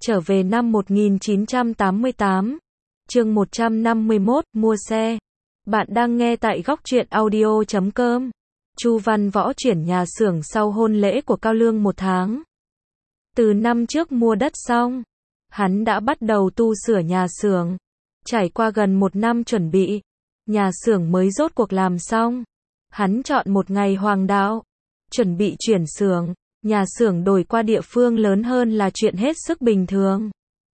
Trở về năm 1988. Chương 151, mua xe. Bạn đang nghe tại góc truyện audio.com. Chu Văn Võ chuyển nhà xưởng sau hôn lễ của Cao Lương 1 tháng. Từ năm trước mua đất xong, hắn đã bắt đầu tu sửa nhà xưởng. Trải qua gần 1 năm chuẩn bị, nhà xưởng mới rốt cuộc làm xong. Hắn chọn một ngày hoàng đạo, chuẩn bị chuyển xưởng. Nhà xưởng đổi qua địa phương lớn hơn là chuyện hết sức bình thường.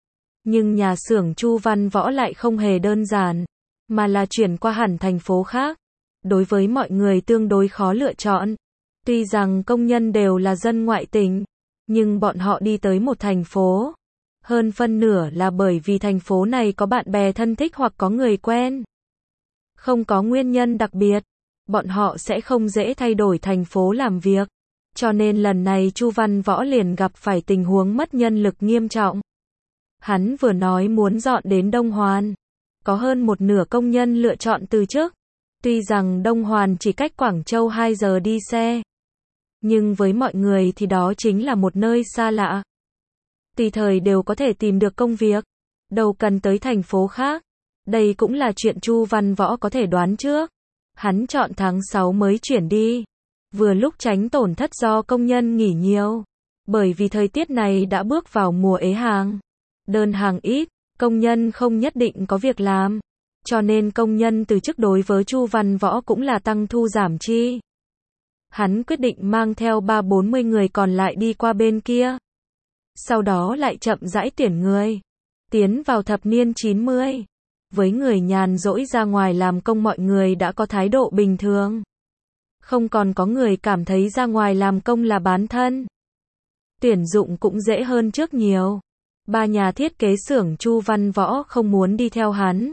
Nhưng nhà xưởng Chu Văn Võ lại không hề đơn giản, mà là chuyển qua hẳn thành phố khác. Đối với mọi người tương đối khó lựa chọn. Tuy rằng công nhân đều là dân ngoại tỉnh, nhưng bọn họ đi tới một thành phố. Hơn phân nửa là bởi vì thành phố này có bạn bè thân thích hoặc có người quen. Không có nguyên nhân đặc biệt, bọn họ sẽ không dễ thay đổi thành phố làm việc. Cho nên lần này Chu Văn Võ liền gặp phải tình huống mất nhân lực nghiêm trọng. Hắn vừa nói muốn dọn đến Đông Hoàn. Có hơn một nửa công nhân lựa chọn từ chức. Tuy rằng Đông Hoàn chỉ cách Quảng Châu 2 giờ đi xe. Nhưng với mọi người thì đó chính là một nơi xa lạ. Tùy thời đều có thể tìm được công việc. Đâu cần tới thành phố khác. Đây cũng là chuyện Chu Văn Võ có thể đoán trước. Hắn chọn tháng 6 mới chuyển đi. Vừa lúc tránh tổn thất do công nhân nghỉ nhiều. Bởi vì thời tiết này đã bước vào mùa ế hàng. Đơn hàng ít, công nhân không nhất định có việc làm. Cho nên công nhân từ chức đối với Chu Văn Võ cũng là tăng thu giảm chi. Hắn quyết định mang theo 30-40 người còn lại đi qua bên kia. Sau đó lại chậm rãi tuyển người. Tiến vào thập niên 90. Với người nhàn rỗi ra ngoài làm công mọi người đã có thái độ bình thường. Không còn có người cảm thấy ra ngoài làm công là bán thân. Tuyển dụng cũng dễ hơn trước nhiều. 3 nhà thiết kế xưởng Chu Văn Võ không muốn đi theo hắn.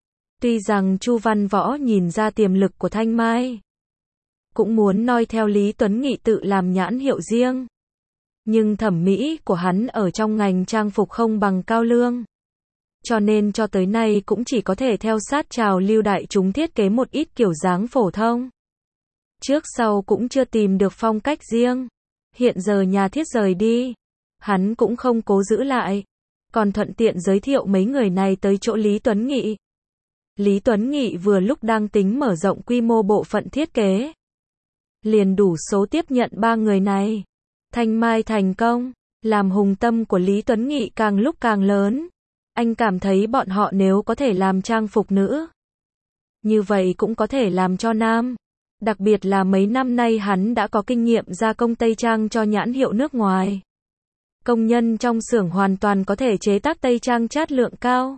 Tuy rằng Chu Văn Võ nhìn ra tiềm lực của Thanh Mai, cũng muốn noi theo Lý Tuấn Nghị tự làm nhãn hiệu riêng. Nhưng thẩm mỹ của hắn ở trong ngành trang phục không bằng Cao Lương. Cho nên cho tới nay cũng chỉ có thể theo sát trào lưu đại chúng thiết kế một ít kiểu dáng phổ thông. Trước sau cũng chưa tìm được phong cách riêng. Hiện giờ nhà thiết rời đi, hắn cũng không cố giữ lại. Còn thuận tiện giới thiệu mấy người này tới chỗ Lý Tuấn Nghị. Lý Tuấn Nghị vừa lúc đang tính mở rộng quy mô bộ phận thiết kế. Liền đủ số tiếp nhận 3 người này. Thanh Mai thành công, làm hùng tâm của Lý Tuấn Nghị càng lúc càng lớn. Anh cảm thấy bọn họ nếu có thể làm trang phục nữ, như vậy cũng có thể làm cho nam. Đặc biệt là mấy năm nay hắn đã có kinh nghiệm gia công tây trang cho nhãn hiệu nước ngoài. Công nhân trong xưởng hoàn toàn có thể chế tác tây trang chất lượng cao.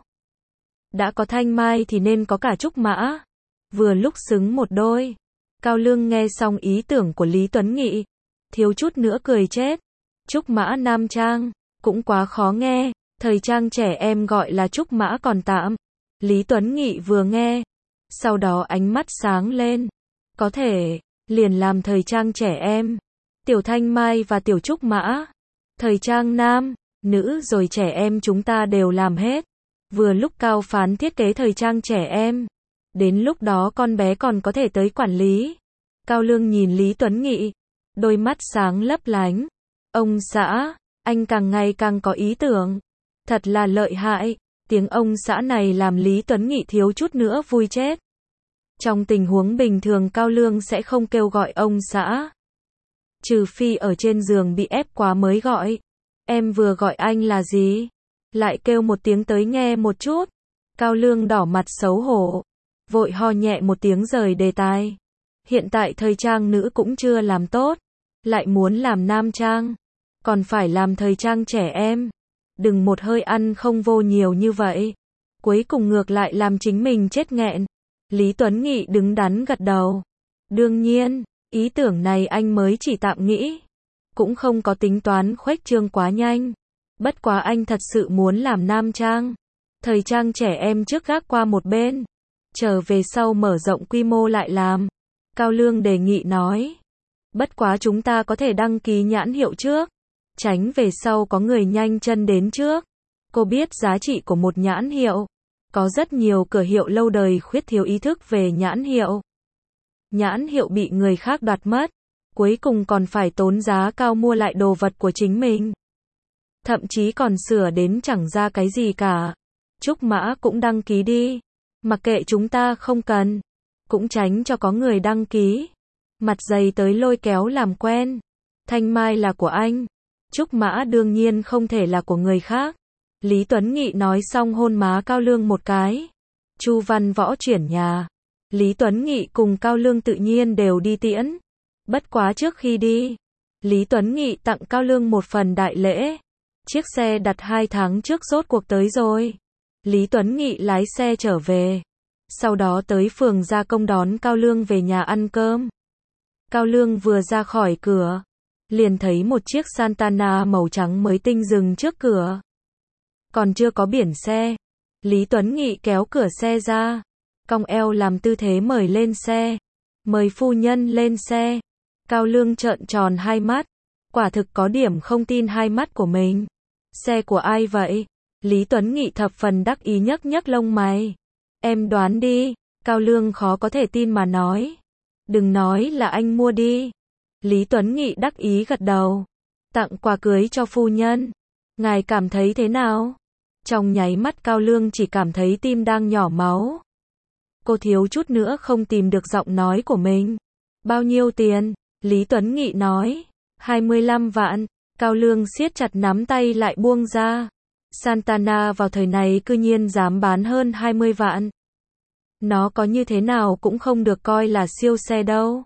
Đã có Thanh Mai thì nên có cả Trúc Mã. Vừa lúc xứng một đôi. Cao Lương nghe xong ý tưởng của Lý Tuấn Nghị, thiếu chút nữa cười chết. Trúc Mã nam trang, cũng quá khó nghe. Thời trang trẻ em gọi là Trúc Mã còn tạm. Lý Tuấn Nghị vừa nghe, sau đó ánh mắt sáng lên. Có thể, liền làm thời trang trẻ em. Tiểu Thanh Mai và Tiểu Trúc Mã. Thời trang nam, nữ rồi trẻ em chúng ta đều làm hết. Vừa lúc Cao Phán thiết kế thời trang trẻ em. Đến lúc đó con bé còn có thể tới quản lý. Cao Lương nhìn Lý Tuấn Nghị, đôi mắt sáng lấp lánh. Ông xã, anh càng ngày càng có ý tưởng. Thật là lợi hại. Tiếng ông xã này làm Lý Tuấn Nghị thiếu chút nữa vui chết. Trong tình huống bình thường Cao Lương sẽ không kêu gọi ông xã. Trừ phi ở trên giường bị ép quá mới gọi. Em vừa gọi anh là gì? Lại kêu một tiếng tới nghe một chút. Cao Lương đỏ mặt xấu hổ. Vội ho nhẹ một tiếng rời đề tài. Hiện tại thời trang nữ cũng chưa làm tốt. Lại muốn làm nam trang. Còn phải làm thời trang trẻ em. Đừng một hơi ăn không vô nhiều như vậy. Cuối cùng ngược lại làm chính mình chết nghẹn. Lý Tuấn Nghị đứng đắn gật đầu. Đương nhiên, ý tưởng này anh mới chỉ tạm nghĩ. Cũng không có tính toán khuếch trương quá nhanh. Bất quá anh thật sự muốn làm nam trang. Thời trang trẻ em trước gác qua một bên. Trở về sau mở rộng quy mô lại làm. Cao Lương đề nghị nói. Bất quá chúng ta có thể đăng ký nhãn hiệu trước. Tránh về sau có người nhanh chân đến trước. Cô biết giá trị của một nhãn hiệu. Có rất nhiều cửa hiệu lâu đời khuyết thiếu ý thức về nhãn hiệu. Nhãn hiệu bị người khác đoạt mất. Cuối cùng còn phải tốn giá cao mua lại đồ vật của chính mình. thậm chí còn sửa đến chẳng ra cái gì cả. Trúc Mã cũng đăng ký đi. Mặc kệ chúng ta không cần. Cũng tránh cho có người đăng ký. Mặt dày tới lôi kéo làm quen. Thanh Mai là của anh. Trúc Mã đương nhiên không thể là của người khác. Lý Tuấn Nghị nói xong hôn má Cao Lương một cái. Chu Văn Võ chuyển nhà. Lý Tuấn Nghị cùng Cao Lương tự nhiên đều đi tiễn. Bất quá trước khi đi, Lý Tuấn Nghị tặng Cao Lương một phần đại lễ. Chiếc xe đặt 2 tháng trước rốt cuộc tới rồi. Lý Tuấn Nghị lái xe trở về. Sau đó tới phường Gia Công đón Cao Lương về nhà ăn cơm. Cao Lương vừa ra khỏi cửa, liền thấy một chiếc Santana màu trắng mới tinh dừng trước cửa. Còn chưa có biển xe. Lý Tuấn Nghị kéo cửa xe ra, cong eo làm tư thế mời lên xe. Mời phu nhân lên xe. Cao Lương trợn tròn hai mắt. Quả thực có điểm không tin hai mắt của mình. Xe của ai vậy? Lý Tuấn Nghị thập phần đắc ý nhấc nhấc lông mày. Em đoán đi. Cao Lương khó có thể tin mà nói. Đừng nói là anh mua đi. Lý Tuấn Nghị đắc ý gật đầu. Tặng quà cưới cho phu nhân. Ngài cảm thấy thế nào? Trong nháy mắt Cao Lương chỉ cảm thấy tim đang nhỏ máu. Cô thiếu chút nữa không tìm được giọng nói của mình. Bao nhiêu tiền? Lý Tuấn Nghị nói. 25 vạn. Cao Lương siết chặt nắm tay lại buông ra. Santana vào thời này cư nhiên dám bán hơn 20 vạn. Nó có như thế nào cũng không được coi là siêu xe đâu.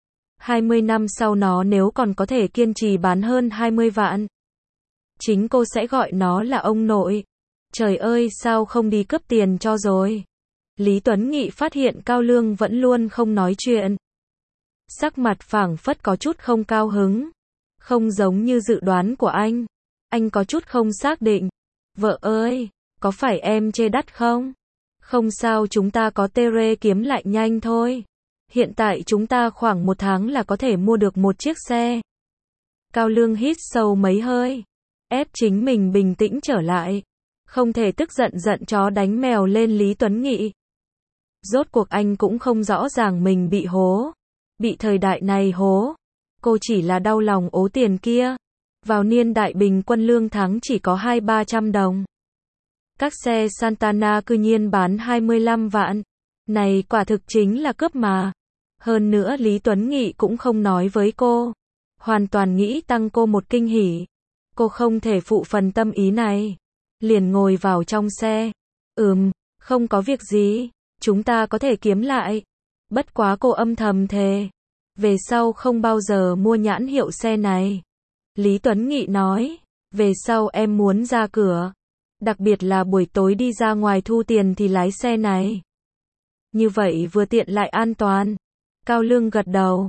20 năm sau nó nếu còn có thể kiên trì bán hơn 20 vạn. Chính cô sẽ gọi nó là ông nội. Trời ơi sao không đi cướp tiền cho rồi. Lý Tuấn Nghị phát hiện Cao Lương vẫn luôn không nói chuyện. Sắc mặt phảng phất có chút không cao hứng. Không giống như dự đoán của anh. Anh có chút không xác định. Vợ ơi, có phải em chê đắt không? Không sao chúng ta có Tere kiếm lại nhanh thôi. Hiện tại chúng ta khoảng 1 tháng là có thể mua được một chiếc xe. Cao Lương hít sâu mấy hơi. Ép chính mình bình tĩnh trở lại. Không thể tức giận giận chó đánh mèo lên Lý Tuấn Nghị. Rốt cuộc anh cũng không rõ ràng mình bị hố. Bị thời đại này hố. Cô chỉ là đau lòng ố tiền kia. Vào niên đại bình quân lương tháng chỉ có 200-300 đồng. Các xe Santana cư nhiên bán 25 vạn. Này quả thực chính là cướp mà. Hơn nữa Lý Tuấn Nghị cũng không nói với cô. Hoàn toàn nghĩ tăng cô một kinh hỉ. Cô không thể phụ phần tâm ý này. Liền ngồi vào trong xe. Không có việc gì. Chúng ta có thể kiếm lại. Bất quá cô âm thầm thề. Về sau không bao giờ mua nhãn hiệu xe này. Lý Tuấn Nghị nói. Về sau em muốn ra cửa. Đặc biệt là buổi tối đi ra ngoài thu tiền thì lái xe này. Như vậy vừa tiện lại an toàn. Cao Lương gật đầu.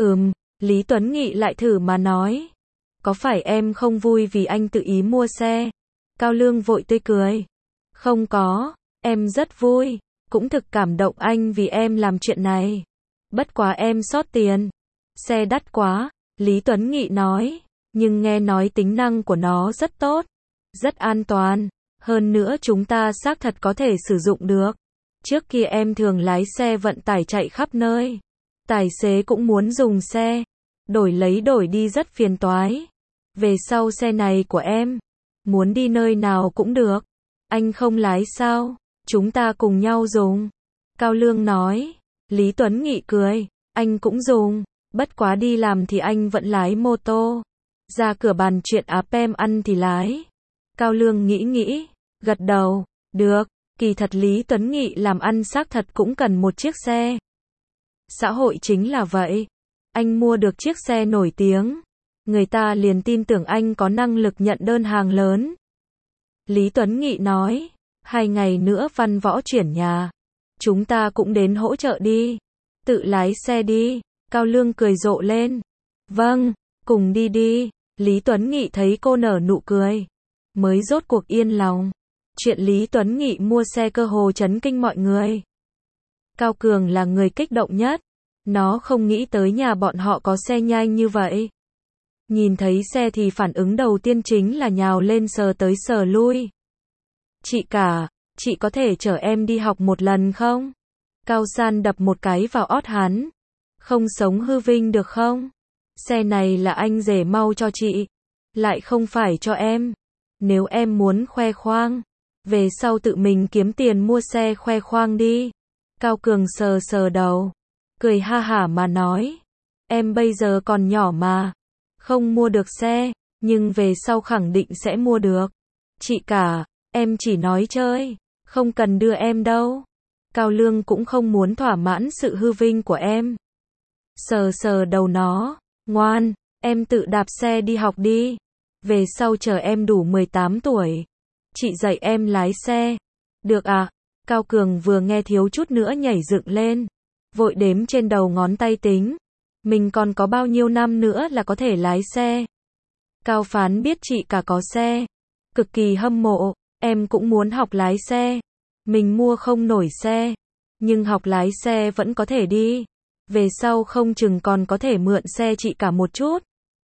Lý Tuấn Nghị lại thử mà nói. Có phải em không vui vì anh tự ý mua xe? Cao Lương vội tươi cười. Không có, em rất vui. Cũng thực cảm động anh vì em làm chuyện này. Bất quá em sót tiền. Xe đắt quá, Lý Tuấn Nghị nói. Nhưng nghe nói tính năng của nó rất tốt. Rất an toàn. Hơn nữa chúng ta xác thật có thể sử dụng được. Trước kia em thường lái xe vận tải chạy khắp nơi. Tài xế cũng muốn dùng xe. Đổi lấy đổi đi rất phiền toái. Về sau xe này của em. Muốn đi nơi nào cũng được. Anh không lái sao? Chúng ta cùng nhau dùng. Cao Lương nói. Lý Tuấn Nghị cười. Anh cũng dùng. Bất quá đi làm thì anh vẫn lái mô tô. Ra cửa bàn chuyện APM ăn thì lái. Cao Lương nghĩ. Gật đầu. Được. Kỳ thật Lý Tuấn Nghị làm ăn xác thật cũng cần một chiếc xe. Xã hội chính là vậy. Anh mua được chiếc xe nổi tiếng. Người ta liền tin tưởng anh có năng lực nhận đơn hàng lớn. Lý Tuấn Nghị nói. 2 ngày nữa Văn Võ chuyển nhà. Chúng ta cũng đến hỗ trợ đi. Tự lái xe đi. Cao Lương cười rộ lên. Vâng, cùng đi đi. Lý Tuấn Nghị thấy cô nở nụ cười. Mới rốt cuộc yên lòng. Chuyện Lý Tuấn Nghị mua xe cơ hồ chấn kinh mọi người. Cao Cường là người kích động nhất. Nó không nghĩ tới nhà bọn họ có xe nhanh như vậy. Nhìn thấy xe thì phản ứng đầu tiên chính là nhào lên sờ tới sờ lui. Chị cả, chị có thể chở em đi học một lần không? Cao San đập một cái vào ót hắn. Không sống hư vinh được không? Xe này là anh rể mau cho chị. Lại không phải cho em. nếu em muốn khoe khoang, về sau tự mình kiếm tiền mua xe khoe khoang đi. Cao Cường sờ sờ đầu, cười ha hả mà nói, em bây giờ còn nhỏ mà, không mua được xe, nhưng về sau khẳng định sẽ mua được. Chị cả, em chỉ nói chơi, không cần đưa em đâu. Cao Lương cũng không muốn thỏa mãn sự hư vinh của em. Sờ sờ đầu nó, ngoan, em tự đạp xe đi học đi. Về sau chờ em đủ 18 tuổi, chị dạy em lái xe. Được à? Cao Cường vừa nghe thiếu chút nữa nhảy dựng lên, vội đếm trên đầu ngón tay tính, mình còn có bao nhiêu năm nữa là có thể lái xe. Cao Phán biết chị cả có xe, cực kỳ hâm mộ, em cũng muốn học lái xe. Mình mua không nổi xe, nhưng học lái xe vẫn có thể đi. Về sau không chừng còn có thể mượn xe chị cả một chút.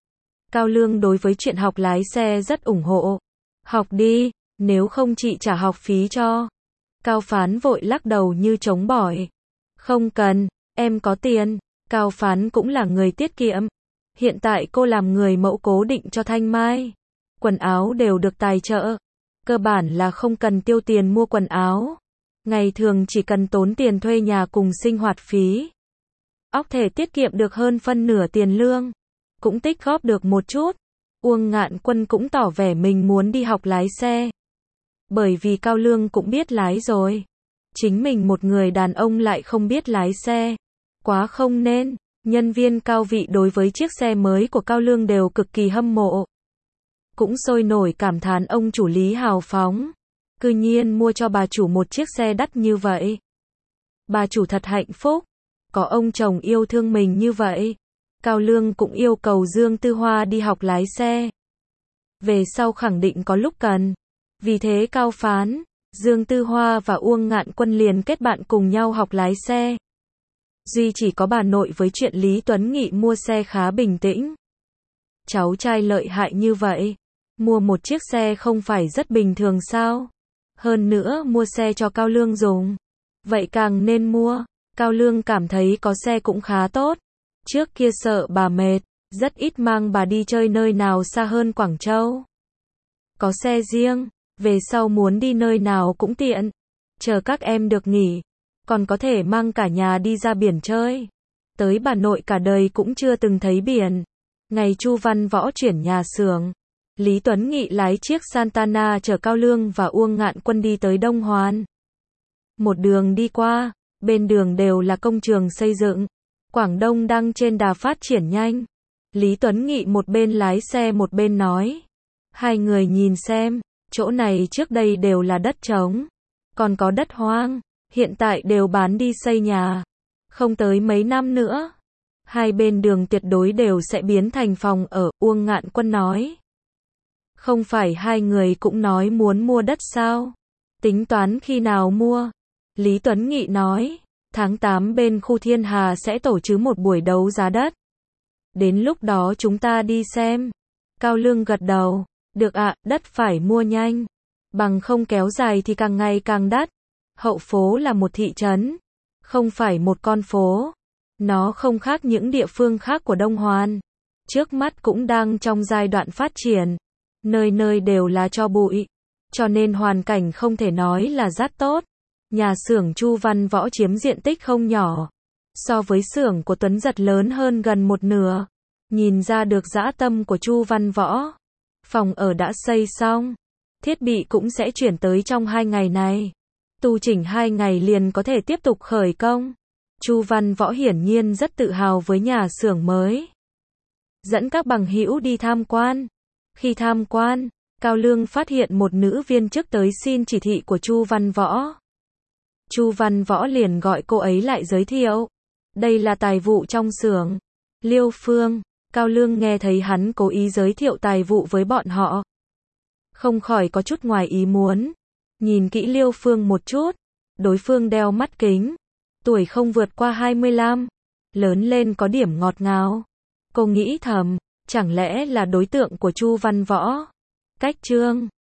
Cao Lương đối với chuyện học lái xe rất ủng hộ. Học đi, nếu không chị trả học phí cho. Cao Phán vội lắc đầu như chống bỏi. Không cần, em có tiền. Cao Phán cũng là người tiết kiệm. Hiện tại cô làm người mẫu cố định cho Thanh Mai. Quần áo đều được tài trợ. Cơ bản là không cần tiêu tiền mua quần áo. Ngày thường chỉ cần tốn tiền thuê nhà cùng sinh hoạt phí. Óc thể tiết kiệm được hơn phân nửa tiền lương. Cũng tích góp được một chút. Uông Ngạn Quân cũng tỏ vẻ mình muốn đi học lái xe. Bởi vì Cao Lương cũng biết lái rồi. Chính mình một người đàn ông lại không biết lái xe. Quá không nên. Nhân viên cao vị đối với chiếc xe mới của Cao Lương đều cực kỳ hâm mộ. Cũng sôi nổi cảm thán ông chủ Lý hào phóng. Cư nhiên mua cho bà chủ một chiếc xe đắt như vậy. Bà chủ thật hạnh phúc. Có ông chồng yêu thương mình như vậy. Cao Lương cũng yêu cầu Dương Tư Hoa đi học lái xe. Về sau khẳng định có lúc cần. Vì thế Cao Phán, Dương Tư Hoa và Uông Ngạn Quân liền kết bạn cùng nhau học lái xe. Duy chỉ có bà nội với chuyện Lý Tuấn Nghị mua xe khá bình tĩnh. Cháu trai lợi hại như vậy, mua một chiếc xe không phải rất bình thường sao? Hơn nữa mua xe cho Cao Lương dùng. Vậy càng nên mua. Cao Lương cảm thấy có xe cũng khá tốt. Trước kia sợ bà mệt, rất ít mang bà đi chơi nơi nào xa hơn Quảng Châu. Có xe riêng, về sau muốn đi nơi nào cũng tiện. Chờ các em được nghỉ, còn có thể mang cả nhà đi ra biển chơi. Tới bà nội cả đời cũng chưa từng thấy biển. Ngày Chu Văn Võ chuyển nhà xưởng, Lý Tuấn Nghị lái chiếc Santana chở Cao Lương và Uông Ngạn Quân đi tới Đông Hoan. Một đường đi qua, bên đường đều là công trường xây dựng. Quảng Đông đang trên đà phát triển nhanh. Lý Tuấn Nghị một bên lái xe một bên nói. Hai người nhìn xem, chỗ này trước đây đều là đất trống. Còn có đất hoang, hiện tại đều bán đi xây nhà. Không tới mấy năm nữa, hai bên đường tuyệt đối đều sẽ biến thành phòng ở, Uông Ngạn Quân nói. Không phải hai người cũng nói muốn mua đất sao? Tính toán khi nào mua? Lý Tuấn Nghị nói, tháng 8 bên khu Thiên Hà sẽ tổ chức một buổi đấu giá đất. Đến lúc đó chúng ta đi xem. Cao Lương gật đầu, được ạ, đất phải mua nhanh. Bằng không kéo dài thì càng ngày càng đắt. Hậu phố là một thị trấn, không phải một con phố. Nó không khác những địa phương khác của Đông Hoan. Trước mắt cũng đang trong giai đoạn phát triển. Nơi nơi đều là tro bụi. Cho nên hoàn cảnh không thể nói là rất tốt. Nhà xưởng Chu Văn Võ chiếm diện tích không nhỏ. So với xưởng của Tuấn Giật lớn hơn gần một nửa. Nhìn ra được dã tâm của Chu Văn Võ. Phòng ở đã xây xong. Thiết bị cũng sẽ chuyển tới trong 2 ngày này. Tu chỉnh 2 ngày liền có thể tiếp tục khởi công. Chu Văn Võ hiển nhiên rất tự hào với nhà xưởng mới. Dẫn các bằng hữu đi tham quan. Khi tham quan, Cao Lương phát hiện một nữ viên chức tới xin chỉ thị của Chu Văn Võ. Chu Văn Võ liền gọi cô ấy lại giới thiệu. Đây là tài vụ trong xưởng. Liêu Phương. Cao Lương nghe thấy hắn cố ý giới thiệu tài vụ với bọn họ. Không khỏi có chút ngoài ý muốn. Nhìn kỹ Liêu Phương một chút. Đối phương đeo mắt kính. Tuổi không vượt qua 25. Lớn lên có điểm ngọt ngào. Cô nghĩ thầm, chẳng lẽ là đối tượng của Chu Văn Võ? Cách chương